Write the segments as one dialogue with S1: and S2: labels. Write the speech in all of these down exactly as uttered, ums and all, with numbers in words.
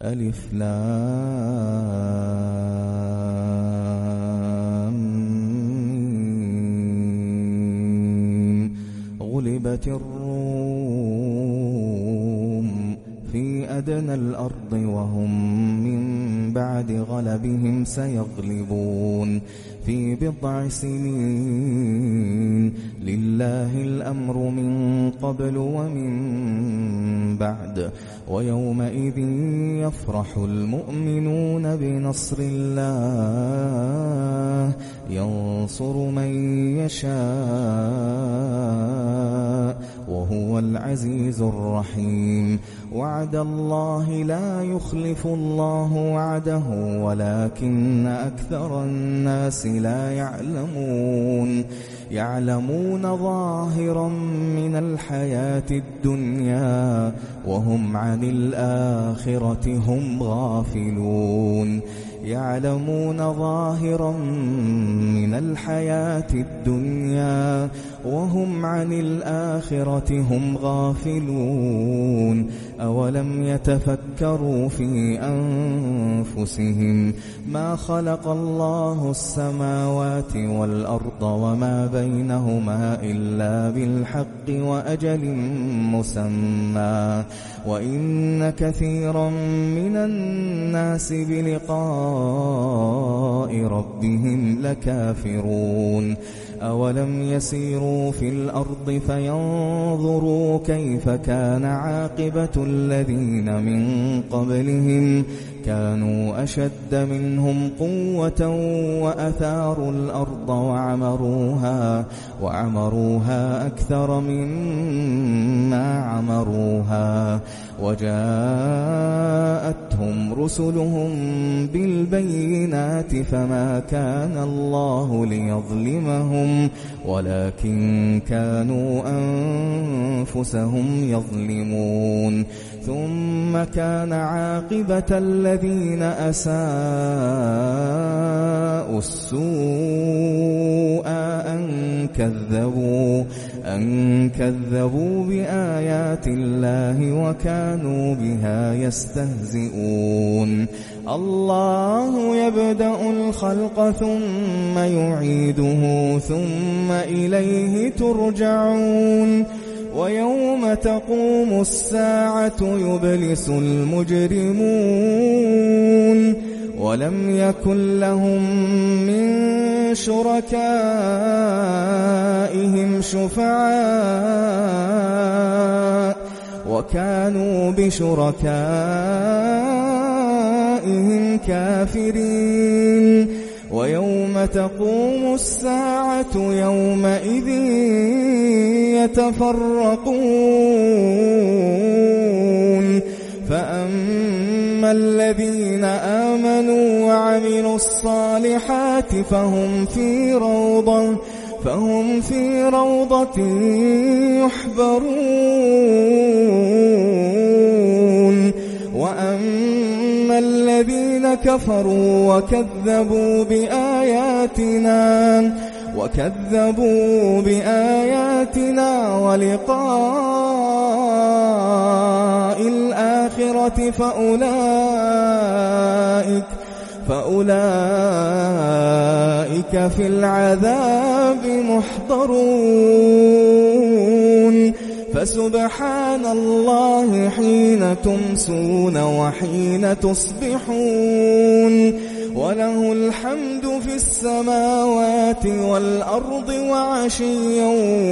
S1: ألف لام ميم. غلبت الروم في أدنى الأرض وهم من بعد غلبهم سيغلبون في بضع سنين. لله الأمر من قبل ومن بعد ويومئذ يفرح المؤمنون بنصر الله ينصر من يشاء وهو العزيز الرحيم. وعد الله لا يخلف الله وعده ولكن أكثر الناس لا يعلمون. يعلمون ظاهرا من الحياة الدنيا وهم عن الآخرة هم غافلون. يعلمون ظاهرا من الحياة الدنيا وهم عن الآخرة هم غافلون. أولم يتفكروا في أنفسهم ما خلق الله السماوات والأرض وما بينهما إلا بالحق وأجل مسمى وإن كثيرا من الناس بلقاء ربهم لكافرون. أولم يسيروا في الأرض فينظروا كيف كان عاقبة الذين من قبلهم كانوا أشد منهم قوة وأثاروا الأرض وعمروها وعمروها أكثر مما عمروها وجاءتهم رسلهم بالبينات فما كان الله ليظلمهم ولكن كانوا أنفسهم يظلمون. ثم كان عاقبة الذين أساءوا السوء أن كذبوا أن كذبوا بآيات الله وكانوا بها يستهزئون. الله يبدأ الخلق ثم يعيده ثم إليه ترجعون. ويوم تقوم الساعة يبلس المجرمون ولم يكن لهم من شركائهم شفعاء وكانوا بشركائهم كافرين. ويوم تقوم الساعة يومئذ يتفرقون فأما الذين آمنوا وعملوا الصالحات فهم في روضة فهم في روضة يحبرون. وأما الذين كفروا وكذبوا بآياتنا وكذبوا بآياتنا ولقاء الآخرة فأولئك فأولئك في العذاب محضرون. فسبحان الله حين تمسون وحين تصبحون وله الحمد في السماوات والأرض وعشيا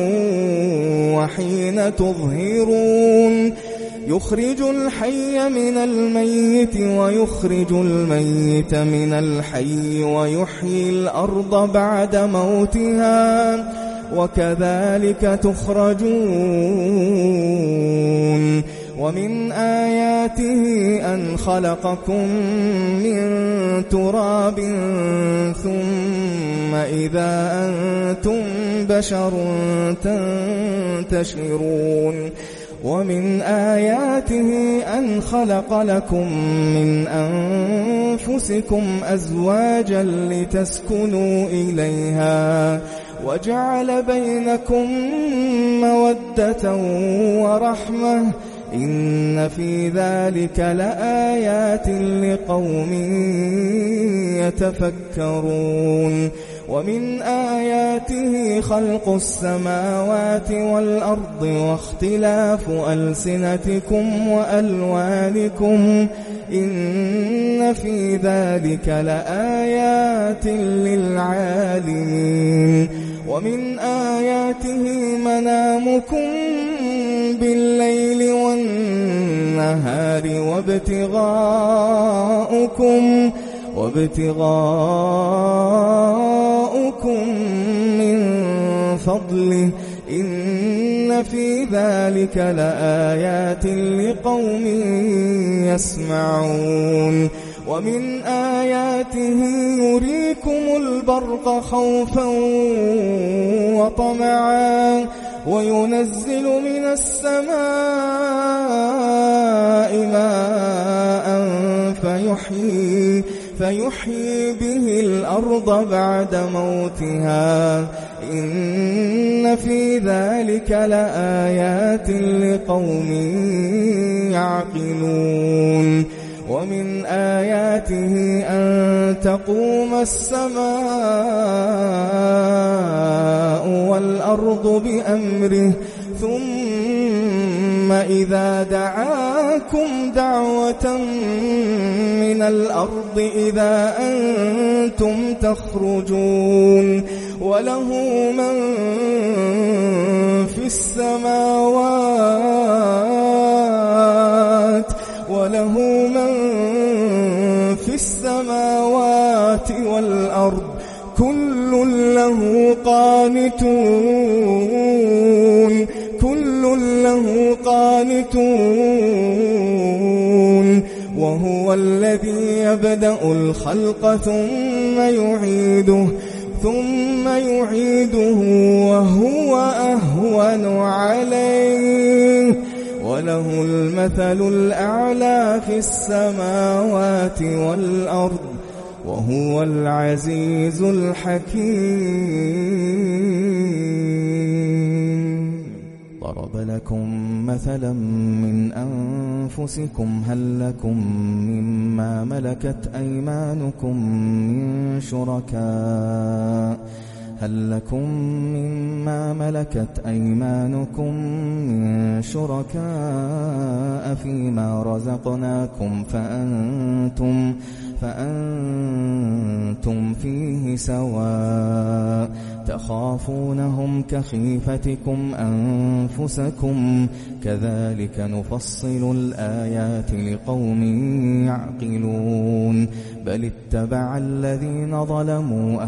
S1: وحين تظهرون. يخرج الحي من الميت ويخرج الميت من الحي ويحيي الأرض بعد موتها وكذلك تخرجون. ومن آياته أن خلقكم من تراب ثم إذا أنتم بشر تنتشرون. ومن آياته أن خلق لكم من أنفسكم أزواجا لتسكنوا إليها وجعل بينكم مودة ورحمة إن في ذلك لآيات لقوم يتفكرون ومن آياته خلق السماوات والأرض واختلاف ألسنتكم وألوانكم إن في ذلك لآيات للعالمين ومن آياته منامكم بالليل والنهار وابتغاؤكم وابتغاؤكم من فضله إن في ذلك لآيات لقوم يسمعون ومن آياته يريكم البرق خوفا وطمعا وينزل من السماء ماء فيحيي فيحيي به الأرض بعد موتها إن في ذلك لآيات لقوم يعقلون ومن آياته أن تقوم السماء والأرض بأمره ثم إذا دعاكم دعوة من الأرض إذا أنتم تخرجون وله من في السماوات وله من في السماوات والأرض كل له قانتون كل له قانتون وهو الذي يبدأ الخلق ثم يعيده ثم يعيده وهو أهون عليه وله المثل الأعلى في السماوات والأرض وهو العزيز الحكيم. ضرب لكم مثلا من أنفسكم هل لكم مما ملكت أيمانكم من شركاء هل لكم مما ملكت أيمانكم من شركاء فيما رزقناكم فأنتم فأنتم فيه سواء تخافونهم كخيفتكم أنفسكم كذلك نفصل الآيات لقوم يعقلون بل اتبع الذين ظلموا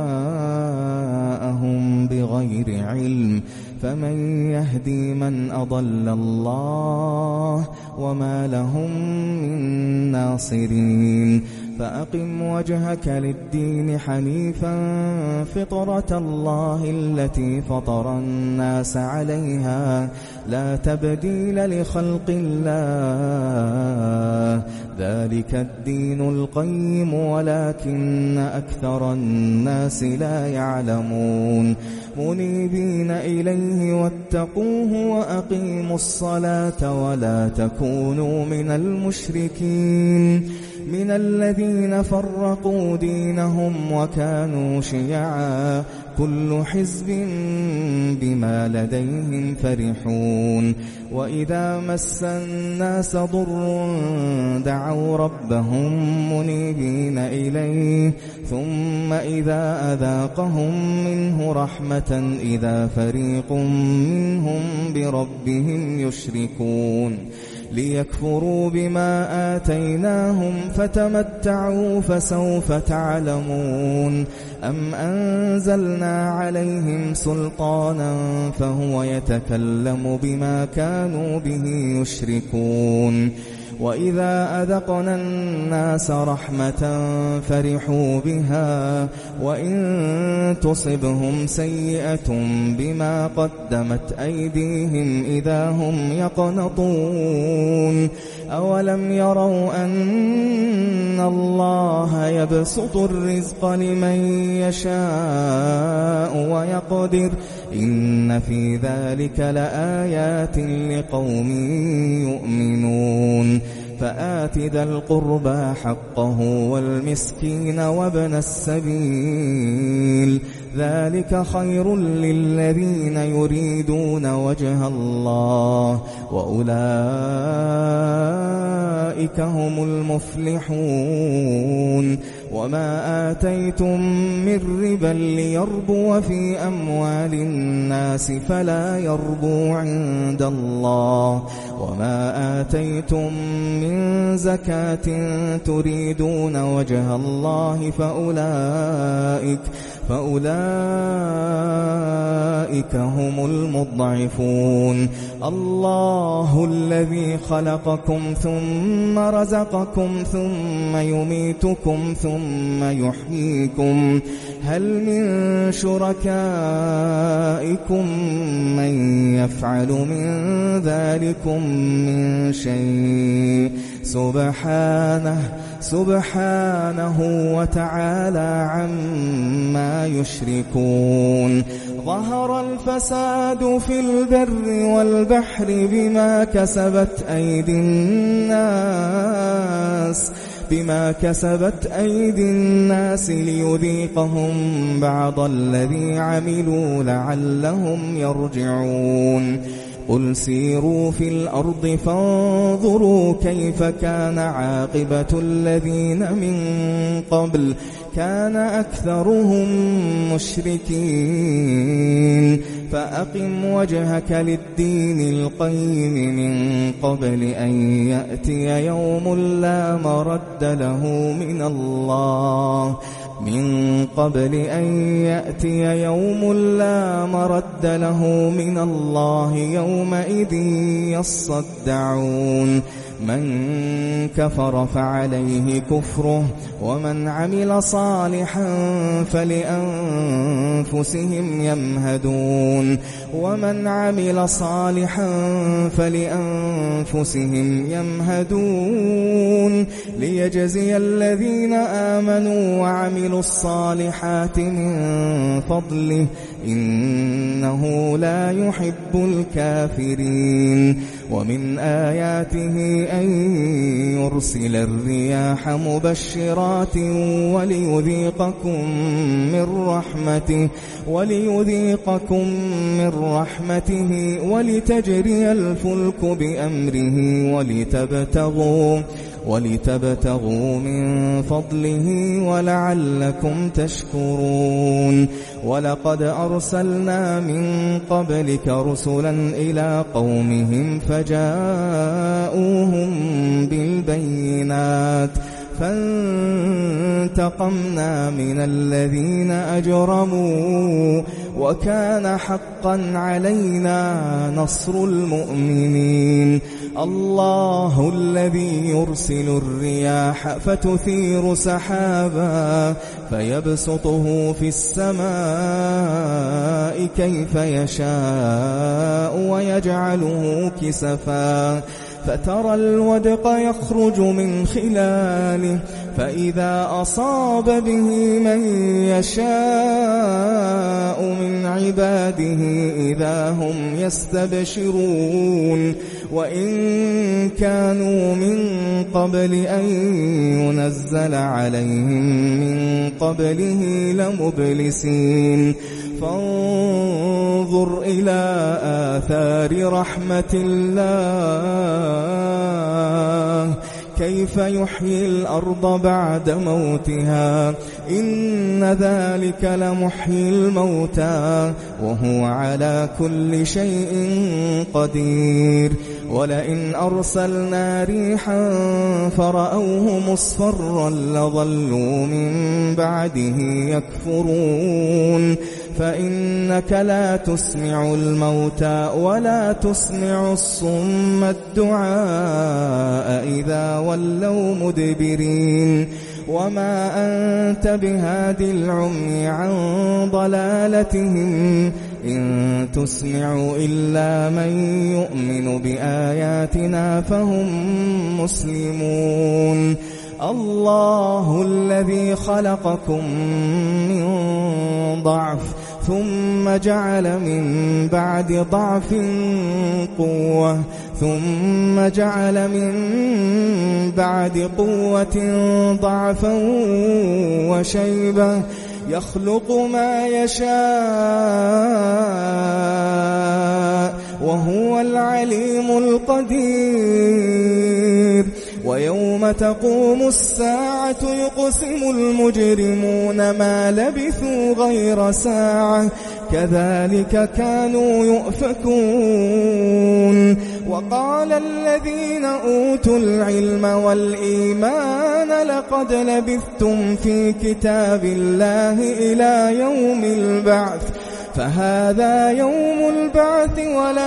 S1: أهواءهم بغير علم فمن يهدي من أضل الله وما لهم من ناصرين فأقم وجهك للدين حنيفا فطرة الله التي فطر الناس عليها لا تبديل لخلق الله ذلك الدين القيم ولكن أكثر الناس لا يعلمون منيبين إليه واتقوه وأقيموا الصلاة ولا تكونوا من المشركين من الذين فرقوا دينهم وكانوا شيعا كل حزب بما لديهم فرحون وإذا مس الناس ضر دعوا ربهم منيبين إليه ثم إذا أذاقهم منه رحمة إذا فريق منهم بربهم يشركون ليكفروا بما آتيناهم فتمتعوا فسوف تعلمون أم أنزلنا عليهم سلطانا فهو يتكلم بما كانوا به يشركون وإذا أذقنا الناس رحمة فرحوا بها وإن تصبهم سيئة بما قدمت أيديهم إذا هم يقنطون أولم يروا أن إن الله يبسط الرزق لمن يشاء ويقدر إن في ذلك لآيات لقوم يؤمنون فآت ذا القربى حقه والمسكين وابن السبيل ذلك خير للذين يريدون وجه الله وأولئك هم المفلحون وما آتيتم من ربا ليربو في أموال الناس فلا يربو عند الله وما آتيتم من زكاة تريدون وجه الله فأولئك فأولئك هم المضعفون الله الذي خلقكم ثم رزقكم ثم يميتكم ثم يحييكم هل من شركائكم من يفعل من ذلكم من شيء سبحانه سبحانه وتعالى عما يشركون ظهر الفساد في البر والبحر بما كسبت أيدي الناس بما كسبت أيدي الناس ليذيقهم بعض الذي عملوا لعلهم يرجعون قل سيروا في الأرض فانظروا كيف كان عاقبة الذين من قبل كان أكثرهم مشركين فأقم وجهك للدين القيم من قبل أن يأتي يوم لا مرد له من الله من قبل أن يأتي يوم لا مرد له من الله يومئذ يصدعون من كفر فعليه كفره ومن عمل صالحا فلأنفسهم يمهدون ومن عمل صالحا فلأنفسهم يمهدون ليجزي الذين آمنوا وعملوا الصالحات من فضله إنه لا يحب الكافرين ومن آياته أن يرسل الرياح مبشرات وليذيقكم من رحمته وليذيقكم من رحمته ولتجري الفلك بأمره ولتبتغوا ولتبتغوا من فضله ولعلكم تشكرون ولقد أرسلنا من قبلك رسلا إلى قومهم فجاءوهم بالبينات فانتقمنا من الذين أجرموا وكان حقا علينا نصر المؤمنين الله الذي يرسل الرياح فتثير سحابا فيبسطه في السماء كيف يشاء ويجعله كسفا فترى الودق يخرج من خلاله فإذا أصاب به من يشاء من عباده إذا هم يستبشرون وإن كانوا من قبل أن ينزل عليهم من قبله لمبلسين فانظر إلى آثار رحمة الله كيف يحيي الأرض بعد موتها إن ذلك لمحيي الموتى وهو على كل شيء قدير ولئن أرسلنا ريحا فرأوه مصفرا لظلوا من بعده يكفرون فإنك لا تسمع الموتى ولا تسمع الصم الدعاء إذا ولوا مدبرين وما أنت بهاد العمي عن ضلالتهم إن تسمع إلا من يؤمن بآياتنا فهم مسلمون الله الذي خلقكم من ضعف ثم جعل من بعد ضعف قوة ثم جعل من بعد قوة ضعفا وشيبة يخلق ما يشاء وهو العليم القدير ويوم تقوم الساعة يقسم المجرمون ما لبثوا غير ساعة كذلك كانوا يؤفكون وقال الذين أوتوا العلم والإيمان لقد لبثتم في كتاب الله إلى يوم البعث فهذا يوم البعث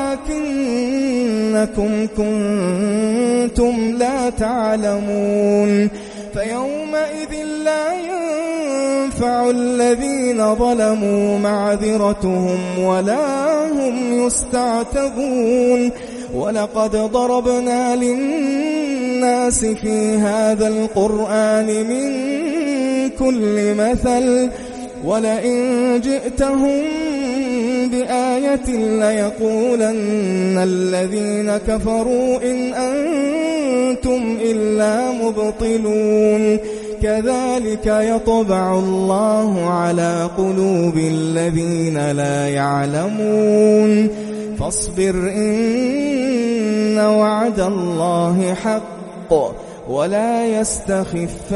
S1: ولكنكم كنتم لا تعلمون فيومئذ لا ينفع الذين ظلموا معذرتهم ولا هم يستعتبون ولقد ضربنا للناس في هذا القرآن من كل مثل ولئن جئتهم بآية ليقولن الذين كفروا إن أنتم إلا مبطلون كذلك يطبع الله على قلوب الذين لا يعلمون فاصبر إن وعد الله حق ولا يستخفنك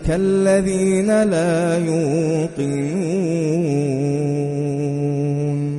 S1: الذين لا يوقنون